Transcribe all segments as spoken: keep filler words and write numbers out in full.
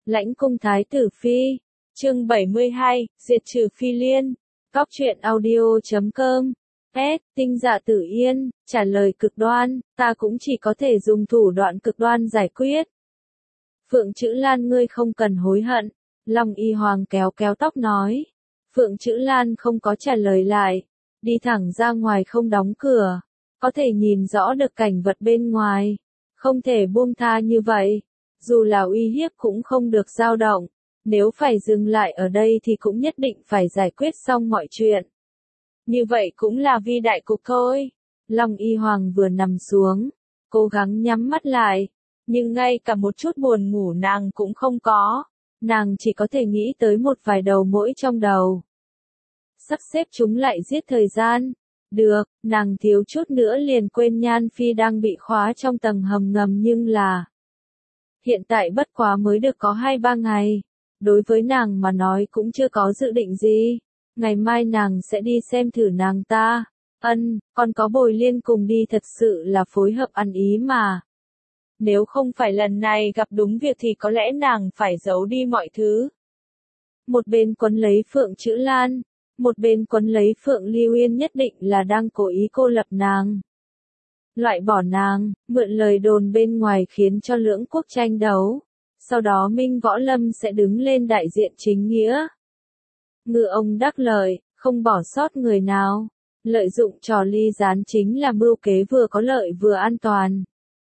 Lãnh cung thái tử phi. Chương bảy mươi hai, diệt trừ phi liên. Cóc truyện audio chấm com. S. Tinh Dạ Tử Yên, trả lời cực đoan, ta cũng chỉ có thể dùng thủ đoạn cực đoan giải quyết. Phượng Chữ Lan ngươi không cần hối hận. Long Y Hoàng kéo kéo tóc nói. Phượng Chữ Lan không có trả lời lại. Đi thẳng ra ngoài không đóng cửa. Có thể nhìn rõ được cảnh vật bên ngoài. Không thể buông tha như vậy. Dù là uy hiếp cũng không được dao động. Nếu phải dừng lại ở đây thì cũng nhất định phải giải quyết xong mọi chuyện. Như vậy cũng là vì đại cục thôi. Long Y Hoàng vừa nằm xuống. Cố gắng nhắm mắt lại. Nhưng ngay cả một chút buồn ngủ nàng cũng không có. Nàng chỉ có thể nghĩ tới một vài đầu mỗi trong đầu. Sắp xếp chúng lại giết thời gian. Được, nàng thiếu chút nữa liền quên Nhan Phi đang bị khóa trong tầng hầm ngầm nhưng là... Hiện tại bất quá mới được có hai ba ngày. Đối với nàng mà nói cũng chưa có dự định gì. Ngày mai nàng sẽ đi xem thử nàng ta. Ân, còn có Bồi Liên cùng đi thật sự là phối hợp ăn ý mà. Nếu không phải lần này gặp đúng việc thì có lẽ nàng phải giấu đi mọi thứ. Một bên quấn lấy Phượng Chữ Lan, một bên quấn lấy Phượng Lưu Yên nhất định là đang cố ý cô lập nàng. Loại bỏ nàng, mượn lời đồn bên ngoài khiến cho lưỡng quốc tranh đấu. Sau đó Minh Võ Lâm sẽ đứng lên đại diện chính nghĩa. Ngư ông đắc lợi, không bỏ sót người nào. Lợi dụng trò ly gián chính là mưu kế vừa có lợi vừa an toàn.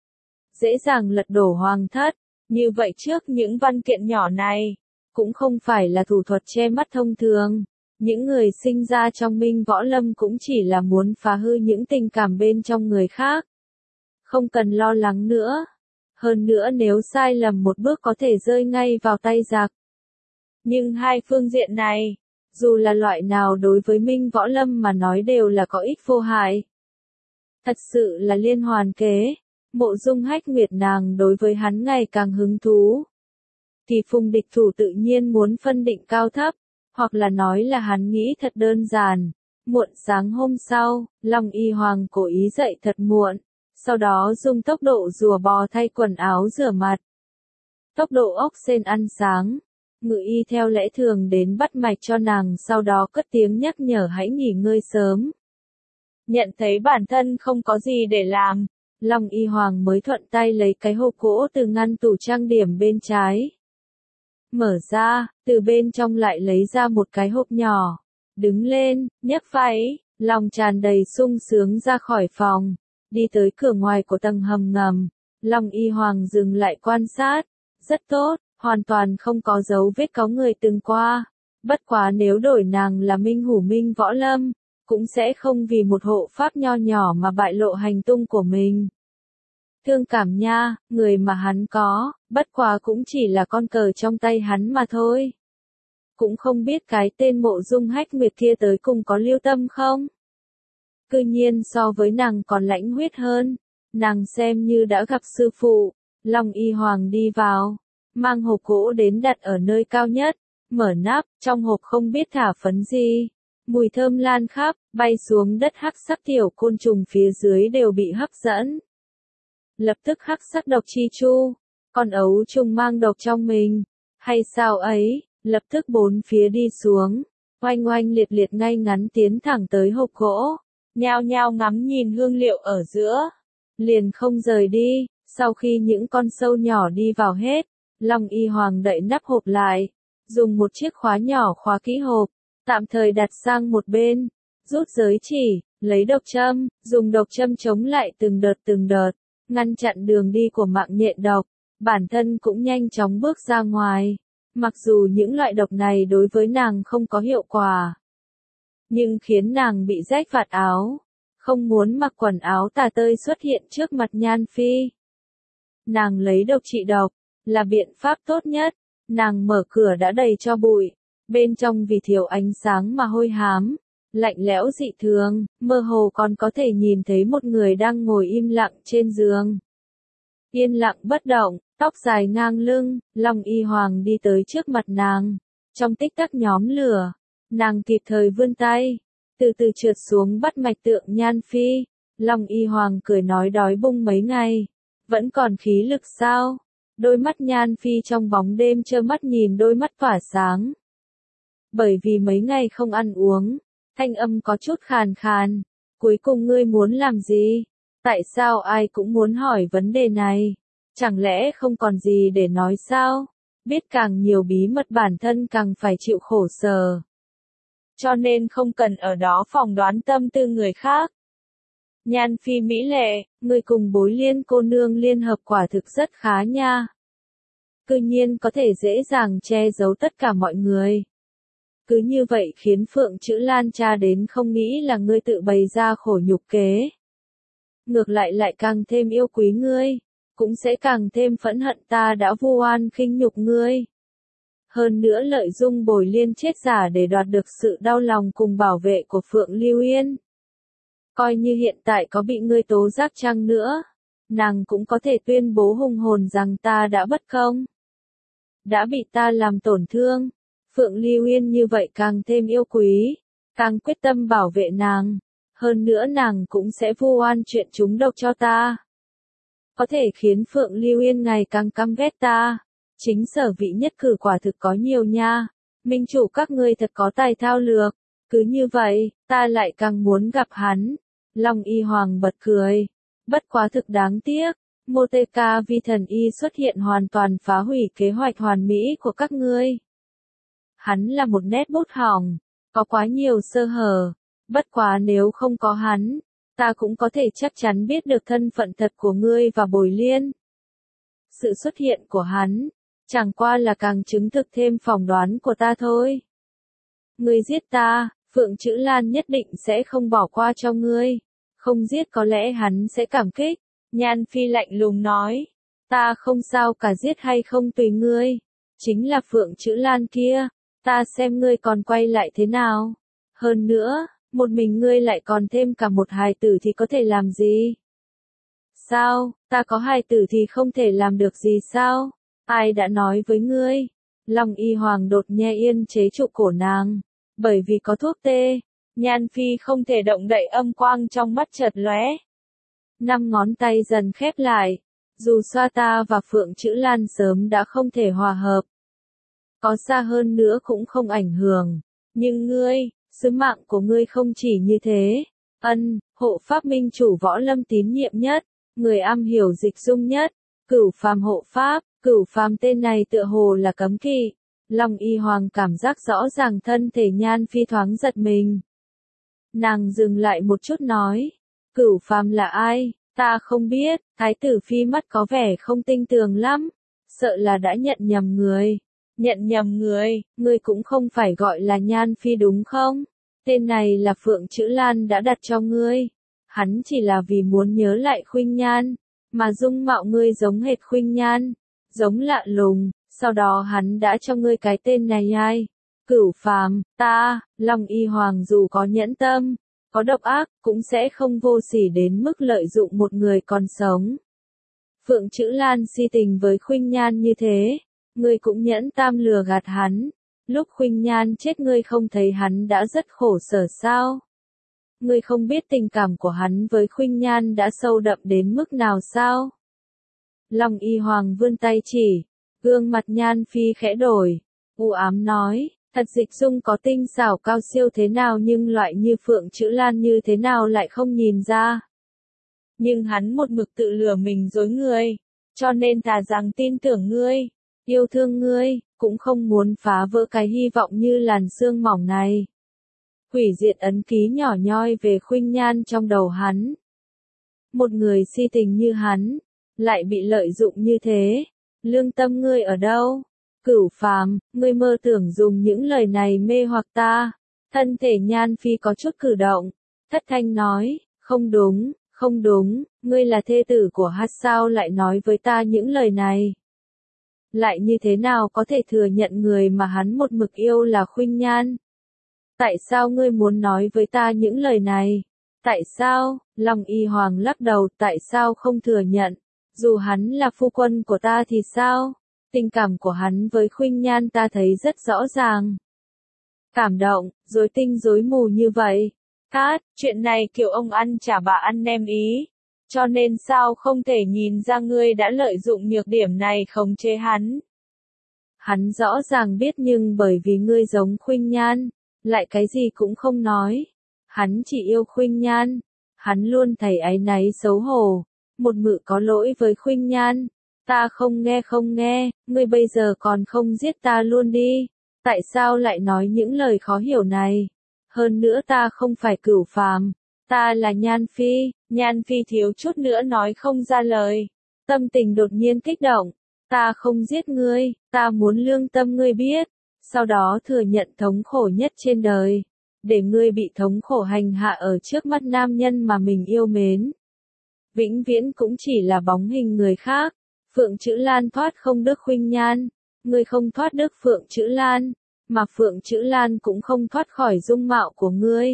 Dễ dàng lật đổ hoàng thất. Như vậy trước những văn kiện nhỏ này, cũng không phải là thủ thuật che mắt thông thường. Những người sinh ra trong Minh Võ Lâm cũng chỉ là muốn phá hư những tình cảm bên trong người khác. Không cần lo lắng nữa. Hơn nữa nếu sai lầm một bước có thể rơi ngay vào tay giặc. Nhưng hai phương diện này, dù là loại nào đối với Minh Võ Lâm mà nói đều là có ích vô hại. Thật sự là liên hoàn kế. Mộ Dung Hách Nguyệt nàng đối với hắn ngày càng hứng thú. Thì Phùng địch thủ tự nhiên muốn phân định cao thấp, hoặc là nói là hắn nghĩ thật đơn giản. Muộn sáng hôm sau, Long Y Hoàng cố ý dậy thật muộn, sau đó dùng tốc độ rùa bò thay quần áo rửa mặt. Tốc độ ốc sên ăn sáng, Ngự Y theo lẽ thường đến bắt mạch cho nàng sau đó cất tiếng nhắc nhở hãy nghỉ ngơi sớm. Nhận thấy bản thân không có gì để làm. Long Y Hoàng mới thuận tay lấy cái hộp gỗ từ ngăn tủ trang điểm bên trái. Mở ra, từ bên trong lại lấy ra một cái hộp nhỏ. Đứng lên, nhấc váy, lòng tràn đầy sung sướng ra khỏi phòng. Đi tới cửa ngoài của tầng hầm ngầm. Long Y Hoàng dừng lại quan sát. Rất tốt, hoàn toàn không có dấu vết có người từng qua. Bất quá nếu đổi nàng là Minh Hủ Minh Võ Lâm, cũng sẽ không vì một hộ pháp nho nhỏ mà bại lộ hành tung của mình. Thương cảm nha, người mà hắn có, bất quá cũng chỉ là con cờ trong tay hắn mà thôi. Cũng không biết cái tên Mộ Dung Hách Nguyệt kia tới cùng có lưu tâm không? Cư nhiên so với nàng còn lãnh huyết hơn, nàng xem như đã gặp sư phụ. Long Y Hoàng đi vào, mang hộp gỗ đến đặt ở nơi cao nhất, mở nắp, trong hộp không biết thả phấn gì. Mùi thơm lan khắp, bay xuống đất hắc sắc tiểu côn trùng phía dưới đều bị hấp dẫn. Lập tức hắc sắc độc chi chu, con ấu trùng mang độc trong mình, hay sao ấy, lập tức bốn phía đi xuống, oanh oanh liệt liệt ngay ngắn tiến thẳng tới hộp gỗ, nhao nhao ngắm nhìn hương liệu ở giữa, liền không rời đi. Sau khi những con sâu nhỏ đi vào hết, Long Y Hoàng đậy nắp hộp lại, dùng một chiếc khóa nhỏ khóa kỹ hộp, tạm thời đặt sang một bên, rút giới chỉ, lấy độc châm, dùng độc châm chống lại từng đợt từng đợt, ngăn chặn đường đi của mạng nhện độc, bản thân cũng nhanh chóng bước ra ngoài. Mặc dù những loại độc này đối với nàng không có hiệu quả, nhưng khiến nàng bị rách vạt áo, không muốn mặc quần áo tả tơi xuất hiện trước mặt Nhan Phi. Nàng lấy độc trị độc, là biện pháp tốt nhất. Nàng mở cửa đã đầy cho bụi, bên trong vì thiếu ánh sáng mà hôi hám, lạnh lẽo dị thường, mơ hồ còn có thể nhìn thấy một người đang ngồi im lặng trên giường. Yên lặng bất động, tóc dài ngang lưng, Long Y Hoàng đi tới trước mặt nàng, trong tích tắc nhóm lửa, nàng kịp thời vươn tay, từ từ trượt xuống bắt mạch tượng Nhan Phi. Long Y Hoàng cười nói đói bụng mấy ngày, vẫn còn khí lực sao? Đôi mắt Nhan Phi trong bóng đêm trơ mắt nhìn đôi mắt tỏa sáng. Bởi vì mấy ngày không ăn uống, thanh âm có chút khàn khàn. Cuối cùng ngươi muốn làm gì? Tại sao ai cũng muốn hỏi vấn đề này? Chẳng lẽ không còn gì để nói sao? Biết càng nhiều bí mật bản thân càng phải chịu khổ sở. Cho nên không cần ở đó phỏng đoán tâm tư người khác. Nhan Phi mỹ lệ, người cùng Bối Liên cô nương liên hợp quả thực rất khá nha. Cư nhiên có thể dễ dàng che giấu tất cả mọi người. Cứ như vậy khiến Phượng Chữ Lan tra đến không nghĩ là ngươi tự bày ra khổ nhục kế. Ngược lại lại càng thêm yêu quý ngươi, cũng sẽ càng thêm phẫn hận ta đã vu oan khinh nhục ngươi. Hơn nữa lợi dụng Bồi Liên chết giả để đoạt được sự đau lòng cùng bảo vệ của Phượng Lưu Yên. Coi như hiện tại có bị ngươi tố giác chăng nữa, nàng cũng có thể tuyên bố hùng hồn rằng ta đã bất công. Đã bị ta làm tổn thương, Phượng Lưu Yên như vậy càng thêm yêu quý, càng quyết tâm bảo vệ nàng. Hơn nữa nàng cũng sẽ vu oan chuyện chúng độc cho ta. Có thể khiến Phượng Lưu Yên ngày càng căm ghét ta. Chính sở vị nhất cử quả thực có nhiều nha. Minh chủ các ngươi thật có tài thao lược. Cứ như vậy, ta lại càng muốn gặp hắn. Long Y Hoàng bật cười. Bất quá thực đáng tiếc. Moteka Vi Thần Y xuất hiện hoàn toàn phá hủy kế hoạch hoàn mỹ của các ngươi. Hắn là một nét bút hỏng. Có quá nhiều sơ hở. Bất quá nếu không có hắn, ta cũng có thể chắc chắn biết được thân phận thật của ngươi và Bồi Liên. Sự xuất hiện của hắn, chẳng qua là càng chứng thực thêm phỏng đoán của ta thôi. Ngươi giết ta, Phượng Chữ Lan nhất định sẽ không bỏ qua cho ngươi. Không giết có lẽ hắn sẽ cảm kích. Nhan Phi lạnh lùng nói, ta không sao cả, giết hay không tùy ngươi. Chính là Phượng Chữ Lan kia, ta xem ngươi còn quay lại thế nào. Hơn nữa, một mình ngươi lại còn thêm cả một hài tử thì có thể làm gì? Sao, ta có hài tử thì không thể làm được gì sao? Ai đã nói với ngươi? Long Y Hoàng đột nhe yên chế trụ cổ nàng. Bởi vì có thuốc tê, Nhan Phi không thể động đậy, âm quang trong mắt chợt lóe. Năm ngón tay dần khép lại. Dù xoa ta và Phượng Chữ Lan sớm đã không thể hòa hợp. Có xa hơn nữa cũng không ảnh hưởng. Nhưng ngươi, sứ mạng của ngươi không chỉ như thế. Ân, hộ pháp minh chủ Võ Lâm tín nhiệm nhất, người am hiểu dịch dung nhất, Cửu Phàm hộ pháp. Cửu Phàm tên này tựa hồ là cấm kỵ. Long Y Hoàng cảm giác rõ ràng thân thể Nhan Phi thoáng giật mình. Nàng dừng lại một chút nói, Cửu Phàm là ai? Ta không biết. Thái tử Phi mắt có vẻ không tinh tường lắm, sợ là đã nhận nhầm người. Nhận nhầm người, ngươi cũng không phải gọi là Nhan Phi đúng không? Tên này là Phượng Chữ Lan đã đặt cho ngươi. Hắn chỉ là vì muốn nhớ lại Khuynh Nhan, mà dung mạo ngươi giống hệt Khuynh Nhan, giống lạ lùng, sau đó hắn đã cho ngươi cái tên này ai? Cửu Phàm. Ta, Long Y Hoàng dù có nhẫn tâm, có độc ác, cũng sẽ không vô sỉ đến mức lợi dụng một người còn sống. Phượng Chữ Lan si tình với Khuynh Nhan như thế, ngươi cũng nhẫn tam lừa gạt hắn. Lúc Khuynh Nhan chết ngươi không thấy hắn đã rất khổ sở sao? Ngươi không biết tình cảm của hắn với Khuynh Nhan đã sâu đậm đến mức nào sao? Long Y Hoàng vươn tay chỉ, gương mặt Nhan Phi khẽ đổi, u ám nói, thật dịch dung có tinh xảo cao siêu thế nào nhưng loại như Phượng Chữ Lan như thế nào lại không nhìn ra. Nhưng hắn một mực tự lừa mình dối ngươi, cho nên thà rằng tin tưởng ngươi, yêu thương ngươi, cũng không muốn phá vỡ cái hy vọng như làn sương mỏng này. Hủy diệt ấn ký nhỏ nhoi về Khuynh Nhan trong đầu hắn. Một người si tình như hắn, lại bị lợi dụng như thế. Lương tâm ngươi ở đâu? Cửu Phàm, ngươi mơ tưởng dùng những lời này mê hoặc ta. Thân thể Nhan Phi có chút cử động. Thất thanh nói, không đúng, không đúng, ngươi là thê tử của hắn sao lại nói với ta những lời này? Lại như thế nào có thể thừa nhận người mà hắn một mực yêu là Khuynh Nhan? Tại sao ngươi muốn nói với ta những lời này? Tại sao? Long Y Hoàng lắc đầu, tại sao không thừa nhận? Dù hắn là phu quân của ta thì sao? Tình cảm của hắn với Khuynh Nhan ta thấy rất rõ ràng. Cảm động, rối tinh rối mù như vậy. Cát, chuyện này kiểu ông ăn chả bà ăn nem ý. cho nên sao không thể nhìn ra ngươi đã lợi dụng nhược điểm này khống chế hắn. Hắn rõ ràng biết nhưng bởi vì ngươi giống Khuynh Nhan, lại cái gì cũng không nói. Hắn chỉ yêu Khuynh Nhan, hắn luôn thấy áy náy xấu hổ, một mực có lỗi với Khuynh Nhan. Ta không nghe không nghe, ngươi bây giờ còn không giết ta luôn đi, tại sao lại nói những lời khó hiểu này? Hơn nữa ta không phải Cửu Phàm, ta là Nhan Phi. Nhan Phi thiếu chút nữa nói không ra lời, tâm tình đột nhiên kích động. Ta không giết ngươi, ta muốn lương tâm ngươi biết, sau đó thừa nhận thống khổ nhất trên đời, để ngươi bị thống khổ hành hạ ở trước mắt nam nhân mà mình yêu mến. Vĩnh viễn cũng chỉ là bóng hình người khác. Phượng Chữ Lan thoát không được Khuynh Nhan, ngươi không thoát được Phượng Chữ Lan, mà Phượng Chữ Lan cũng không thoát khỏi dung mạo của ngươi.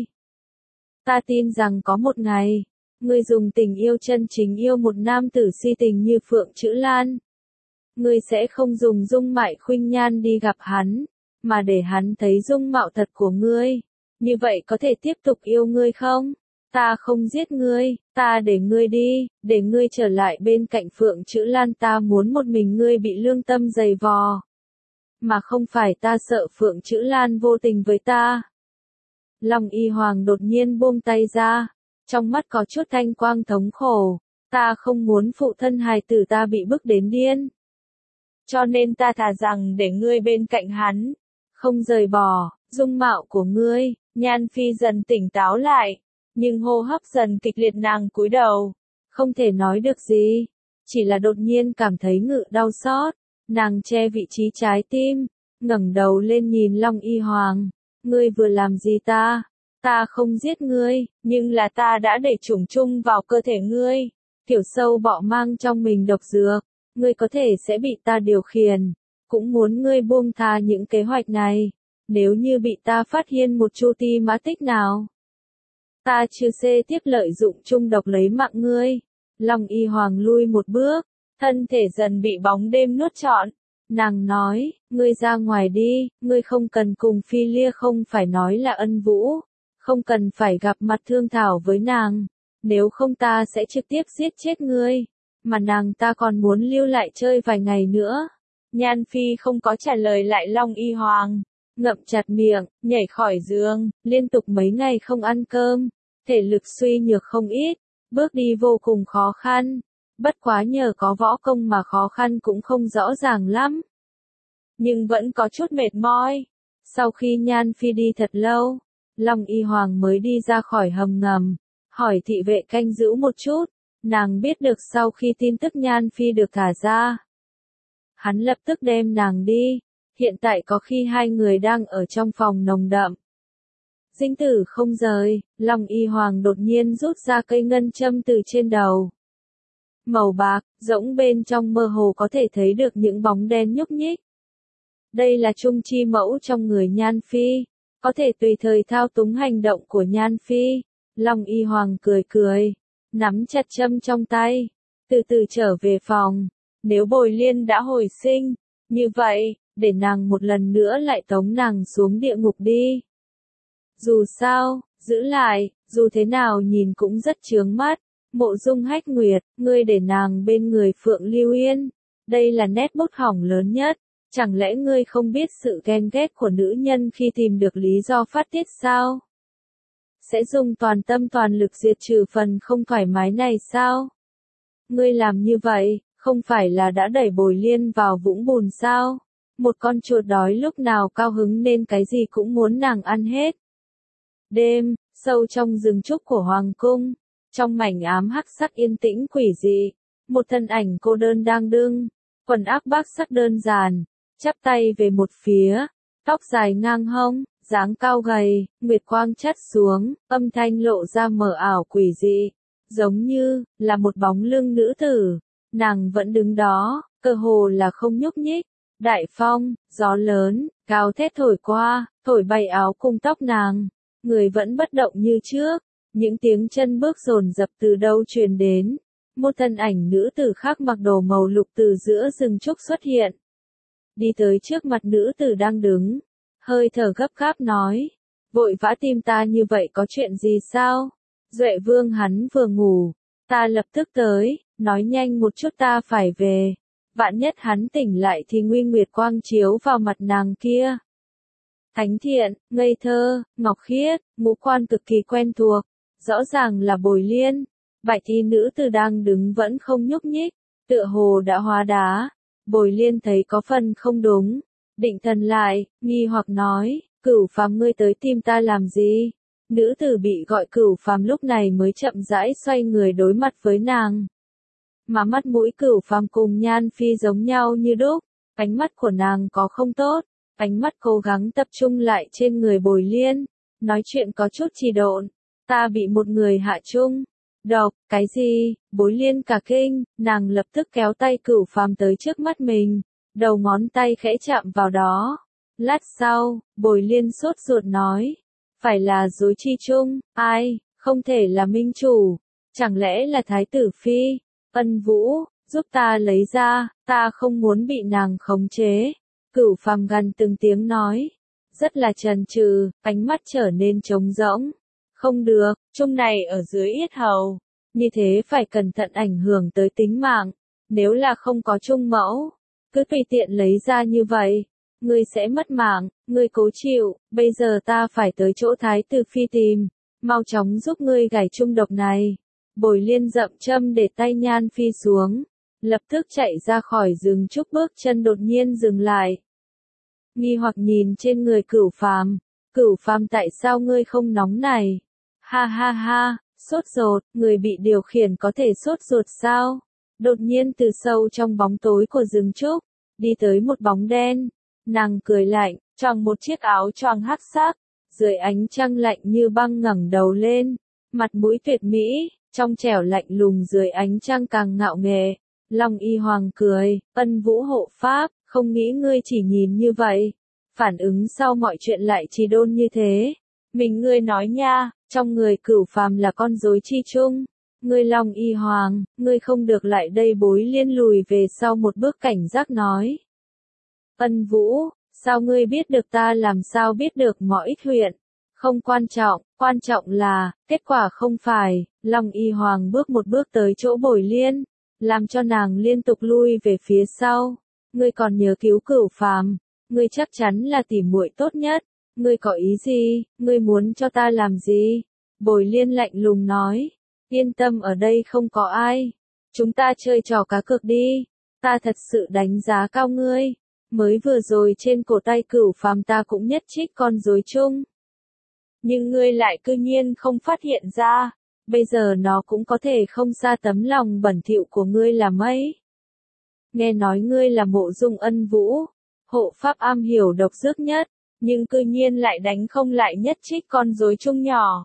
Ta tin rằng có một ngày, ngươi dùng tình yêu chân chính yêu một nam tử si tình như Phượng Chữ Lan. Ngươi sẽ không dùng dung mạo Khuynh Nhan đi gặp hắn, mà để hắn thấy dung mạo thật của ngươi. Như vậy có thể tiếp tục yêu ngươi không? Ta không giết ngươi, ta để ngươi đi, để ngươi trở lại bên cạnh Phượng Chữ Lan. Ta muốn một mình ngươi bị lương tâm dày vò, mà không phải ta sợ Phượng Chữ Lan vô tình với ta. Long Y Hoàng đột nhiên buông tay ra, trong mắt có chút thanh quang thống khổ. Ta không muốn phụ thân hài tử ta bị bức đến điên, cho nên ta thà rằng để ngươi bên cạnh hắn, không rời bỏ dung mạo của ngươi. Nhan Phi dần tỉnh táo lại, nhưng hô hấp dần kịch liệt, nàng cúi đầu, không thể nói được gì, chỉ là đột nhiên cảm thấy ngự đau xót. Nàng che vị trí trái tim, ngẩng đầu lên nhìn Long Y Hoàng. Ngươi vừa làm gì ta? Ta không giết ngươi, nhưng là ta đã để trùng chung vào cơ thể ngươi. Tiểu sâu bọ mang trong mình độc dược, ngươi có thể sẽ bị ta điều khiển. Cũng muốn ngươi buông tha những kế hoạch này, nếu như bị ta phát hiện một chu ti mã tích nào. Ta chưa xê tiếp lợi dụng chung độc lấy mạng ngươi. Long Y Hoàng lui một bước, thân thể dần bị bóng đêm nuốt trọn. Nàng nói, ngươi ra ngoài đi, ngươi không cần cùng Phi Lia, không phải nói là Ân Vũ, không cần phải gặp mặt thương thảo với nàng, nếu không ta sẽ trực tiếp giết chết ngươi, mà nàng ta còn muốn lưu lại chơi vài ngày nữa. Nhan Phi không có trả lời lại Long Y Hoàng, ngậm chặt miệng, nhảy khỏi giường, liên tục mấy ngày không ăn cơm, thể lực suy nhược không ít, bước đi vô cùng khó khăn. Bất quá nhờ có võ công mà khó khăn cũng không rõ ràng lắm, nhưng vẫn có chút mệt mỏi. Sau khi Nhan Phi đi thật lâu, Long Y Hoàng mới đi ra khỏi hầm ngầm, hỏi thị vệ canh giữ một chút. Nàng biết được sau khi tin tức Nhan Phi được thả ra, hắn lập tức đem nàng đi. Hiện tại có khi hai người đang ở trong phòng nồng đậm dinh tử không rời. Long Y Hoàng đột nhiên rút ra cây ngân châm từ trên đầu, màu bạc, rỗng bên trong mơ hồ có thể thấy được những bóng đen nhúc nhích. Đây là trung chi mẫu trong người Nhan Phi, có thể tùy thời thao túng hành động của Nhan Phi. Long Y Hoàng cười cười, nắm chặt châm trong tay, từ từ trở về phòng. Nếu Bồi Liên đã hồi sinh, như vậy, để nàng một lần nữa lại tống nàng xuống địa ngục đi. Dù sao, giữ lại, dù thế nào nhìn cũng rất chướng mắt. Mộ Dung Hách Nguyệt, ngươi để nàng bên người Phượng Lưu Yên, đây là nét bút hỏng lớn nhất. Chẳng lẽ ngươi không biết sự ghen ghét của nữ nhân khi tìm được lý do phát tiết sao? Sẽ dùng toàn tâm toàn lực diệt trừ phần không thoải mái này sao? Ngươi làm như vậy, không phải là đã đẩy Bồi Liên vào vũng bùn sao? Một con chuột đói lúc nào cao hứng nên cái gì cũng muốn nàng ăn hết. Đêm, sâu trong rừng trúc của Hoàng cung, trong mảnh ám hắc sắc yên tĩnh quỷ dị, một thân ảnh cô đơn đang đứng, quần áo bác sắc đơn giản, chắp tay về một phía, tóc dài ngang hông, dáng cao gầy, nguyệt quang chắt xuống, âm thanh lộ ra mờ ảo quỷ dị, giống như là một bóng lưng nữ tử. Nàng vẫn đứng đó, cơ hồ là không nhúc nhích. Đại phong, gió lớn, cao thét thổi qua, thổi bay áo cung tóc nàng, người vẫn bất động như trước. Những tiếng chân bước dồn dập từ đâu truyền đến. Một thân ảnh nữ tử khác mặc đồ màu lục từ giữa rừng trúc xuất hiện, đi tới trước mặt nữ tử đang đứng, hơi thở gấp gáp nói, vội vã tìm ta như vậy có chuyện gì sao? Duệ Vương hắn vừa ngủ, Ta lập tức tới, nói nhanh một chút ta phải về. Vạn nhất hắn tỉnh lại thì nguy nguyệt quang chiếu vào mặt nàng kia. Thánh thiện, ngây thơ, ngọc khiết, ngũ quan cực kỳ quen thuộc, rõ ràng là Bồi Liên. Bạch y nữ tử đang đứng vẫn không nhúc nhích, tựa hồ đã hóa đá. Bồi Liên thấy có phần không đúng, định thần lại, nghi hoặc nói, Cửu Phàm ngươi tới tìm ta làm gì? Nữ tử bị gọi Cửu Phàm lúc này mới chậm rãi xoay người đối mặt với nàng. Mà mắt mũi Cửu Phàm cùng Nhan Phi giống nhau như đúc, ánh mắt của nàng có không tốt, ánh mắt cố gắng tập trung lại trên người Bồi Liên, nói chuyện có chút trì độn, ta bị một người hạ chung. Độc, cái gì? Bối Liên cả kinh, nàng lập tức kéo tay Cửu Phàm tới trước mắt mình, đầu ngón tay khẽ chạm vào đó. Lát sau, Bồi Liên sốt ruột nói, phải là dối chi chung, ai, không thể là minh chủ, chẳng lẽ là Thái tử Phi, Ân Vũ, giúp ta lấy ra, ta không muốn bị nàng khống chế. Cửu Phàm gần từng tiếng nói, rất là chần chừ, ánh mắt trở nên trống rỗng. Không được, chung này ở dưới yết hầu, như thế phải cẩn thận ảnh hưởng tới tính mạng, nếu là không có chung mẫu, cứ tùy tiện lấy ra như vậy, ngươi sẽ mất mạng, ngươi cố chịu, bây giờ ta phải tới chỗ Thái tử Phi tìm, mau chóng giúp ngươi gảy chung độc này. Bồi Liên dậm châm để tay Nhan Phi xuống, lập tức chạy ra khỏi rừng trúc, bước chân đột nhiên dừng lại. Nghi hoặc nhìn trên người Cửu Phàm, Cửu Phàm tại sao ngươi không nóng này? Ha ha ha, sốt ruột, người bị điều khiển có thể sốt ruột sao? Đột nhiên từ sâu trong bóng tối của rừng trúc, đi tới một bóng đen, nàng cười lạnh, choàng một chiếc áo choàng hắc sắc, dưới ánh trăng lạnh như băng ngẩng đầu lên, mặt mũi tuyệt mỹ, trong trẻo lạnh lùng dưới ánh trăng càng ngạo nghễ. Long Y Hoàng cười, Ân Vũ hộ pháp, không nghĩ ngươi chỉ nhìn như vậy, phản ứng sau mọi chuyện lại trì đôn như thế. Mình ngươi nói nha, trong người Cửu Phàm là con rối chi chung. Ngươi Long Y Hoàng, ngươi không được lại đây. Bối Liên lùi về sau một bước cảnh giác nói. Ân Vũ, sao ngươi biết được? Ta làm sao biết được? Mọi ít huyện. Không quan trọng, quan trọng là, kết quả không phải. Long Y Hoàng bước một bước tới chỗ Bồi Liên, làm cho nàng liên tục lui về phía sau. Ngươi còn nhớ cứu Cửu Phàm, ngươi chắc chắn là tỉ muội tốt nhất. Ngươi có ý gì, ngươi muốn cho ta làm gì? Bồi Liên lạnh lùng nói, yên tâm, ở đây không có ai. Chúng ta chơi trò cá cược đi. Ta thật sự đánh giá cao ngươi. Mới vừa rồi trên cổ tay Cửu Phàm ta cũng nhất trích con rối chung. Nhưng ngươi lại cư nhiên không phát hiện ra. Bây giờ nó cũng có thể không xa tấm lòng bẩn thỉu của ngươi là mấy. Nghe nói ngươi là Mộ Dung Ân Vũ, hộ pháp am hiểu độc dược nhất, nhưng cư nhiên lại đánh không lại nhất trích con rối chung nhỏ.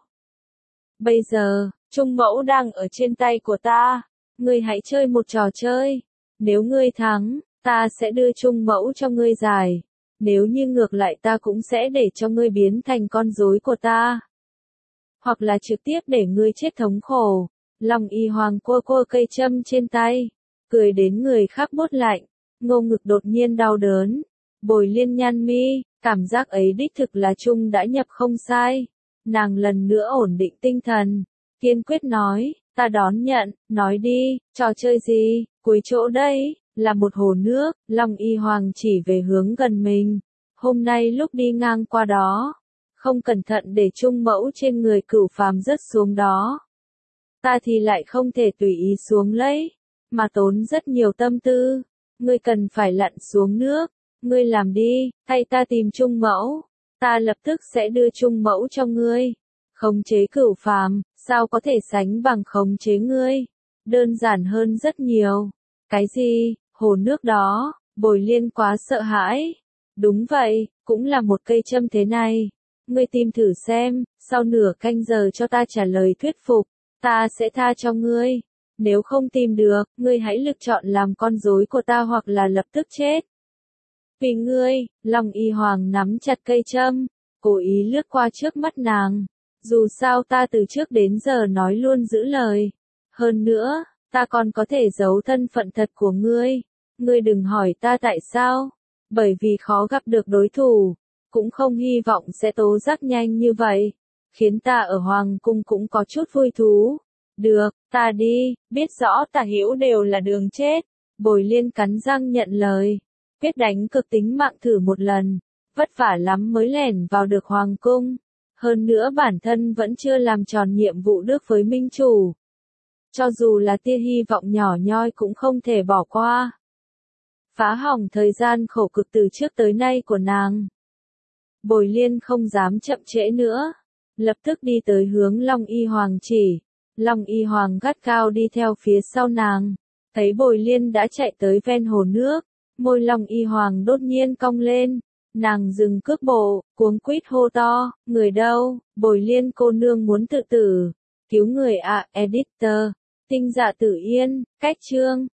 Bây giờ, chung mẫu đang ở trên tay của ta, ngươi hãy chơi một trò chơi. Nếu ngươi thắng, ta sẽ đưa chung mẫu cho ngươi giải. Nếu như ngược lại ta cũng sẽ để cho ngươi biến thành con rối của ta. Hoặc là trực tiếp để ngươi chết thống khổ. Long Y Hoàng cua cua cây châm trên tay, cười đến người khác bốt lạnh, ngô ngực đột nhiên đau đớn. Bồi Liên nhăn mi, cảm giác ấy đích thực là chung đã nhập không sai. Nàng lần nữa ổn định tinh thần, kiên quyết nói, ta đón nhận, nói đi, trò chơi gì? Cuối chỗ đây, là một hồ nước. Long Y Hoàng chỉ về hướng gần mình. Hôm nay lúc đi ngang qua đó, không cẩn thận để chung mẫu trên người Cửu Phàm rớt xuống đó. Ta thì lại không thể tùy ý xuống lấy, mà tốn rất nhiều tâm tư. Ngươi cần phải lặn xuống nước, ngươi làm đi, thay ta tìm chung mẫu. Ta lập tức sẽ đưa chung mẫu cho ngươi. Khống chế Cửu Phàm, sao có thể sánh bằng khống chế ngươi? Đơn giản hơn rất nhiều. Cái gì? Hồ nước đó? Bồi Liên quá sợ hãi. Đúng vậy, cũng là một cây châm thế này. Ngươi tìm thử xem, sau nửa canh giờ cho ta trả lời thuyết phục, ta sẽ tha cho ngươi. Nếu không tìm được, ngươi hãy lựa chọn làm con rối của ta hoặc là lập tức chết. Vì ngươi, Long Y Hoàng nắm chặt cây châm, cố ý lướt qua trước mắt nàng. Dù sao ta từ trước đến giờ nói luôn giữ lời. Hơn nữa, ta còn có thể giấu thân phận thật của ngươi. Ngươi đừng hỏi ta tại sao. Bởi vì khó gặp được đối thủ, cũng không hy vọng sẽ tố giác nhanh như vậy. Khiến ta ở Hoàng cung cũng có chút vui thú. Được, ta đi, biết rõ Tả Hữu đều là đường chết. Bồi Liên cắn răng nhận lời. Quyết đánh cực tính mạng thử một lần. Vất vả lắm mới lẻn vào được hoàng cung. Hơn nữa bản thân vẫn chưa làm tròn nhiệm vụ đức với minh chủ. Cho dù là tia hy vọng nhỏ nhoi cũng không thể bỏ qua. Phá hỏng thời gian khổ cực từ trước tới nay của nàng. Bồi Liên không dám chậm trễ nữa. Lập tức đi tới hướng Long Y Hoàng chỉ. Long Y Hoàng gắt cao đi theo phía sau nàng. Thấy Bồi Liên đã chạy tới ven hồ nước. Môi Long Y Hoàng đột nhiên cong lên. Nàng dừng cước bộ, cuống quýt hô to, người đâu, Bồi Liên cô nương muốn tự tử. Cứu người ạ, à, editor. Tinh Dạ Tử Yên, cách chương.